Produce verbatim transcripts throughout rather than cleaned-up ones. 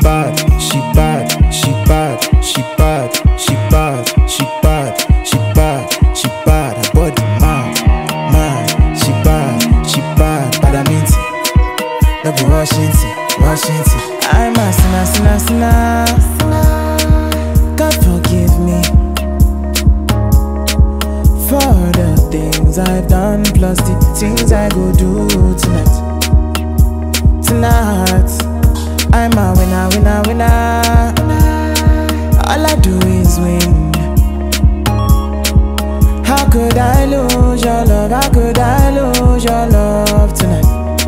bad, she bad, she bad, she bad, she bad, she bad, she bad, she bad. Her body mad, mad. She bad, she bad, bad I mean it. No be Washington, Washington. I'm a sinner, sinner, sinner. God forgive me for the things I've done, plus the things I go do tonight. Tonight, I'm a winner, winner, winner. All I do is win. How could I lose your love? How could I lose your love tonight?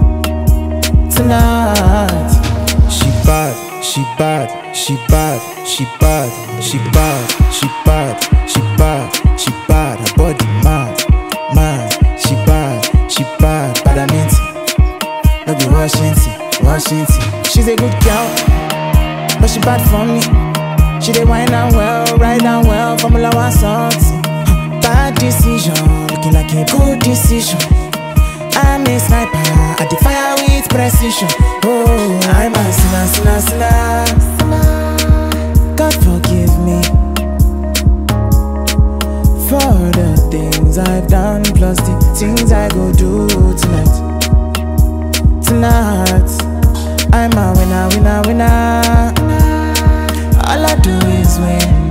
Tonight. She bad, she bad, she bad, she bad, she bad, she bad, she bad, she bad. Her body mad, mad. She bad, she bad, bad I mean it. No be Washington, Washington. She's a good girl, but she bad for me. She dey wine and well, ride and well, Formula One something. Bad decision, looking like a good decision. I'm a sniper, I defy with precision. Oh, I'm a sinner, sinner, sinner. God forgive me for the things I've done, plus the things I go do tonight. Tonight, I'm a winner, winner, winner. All I do is win.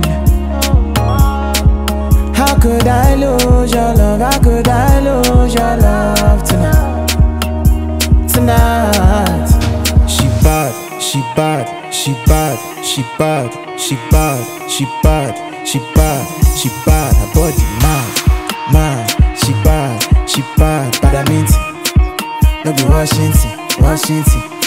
How could I lose your love? How could I lose your love tonight? Tonight. She bad, she bad, she bad, she bad, she bad, she bad, she bad, she bad. Her body mad, mad. She bad, she bad, bad I mean it. No be Washington, Washington.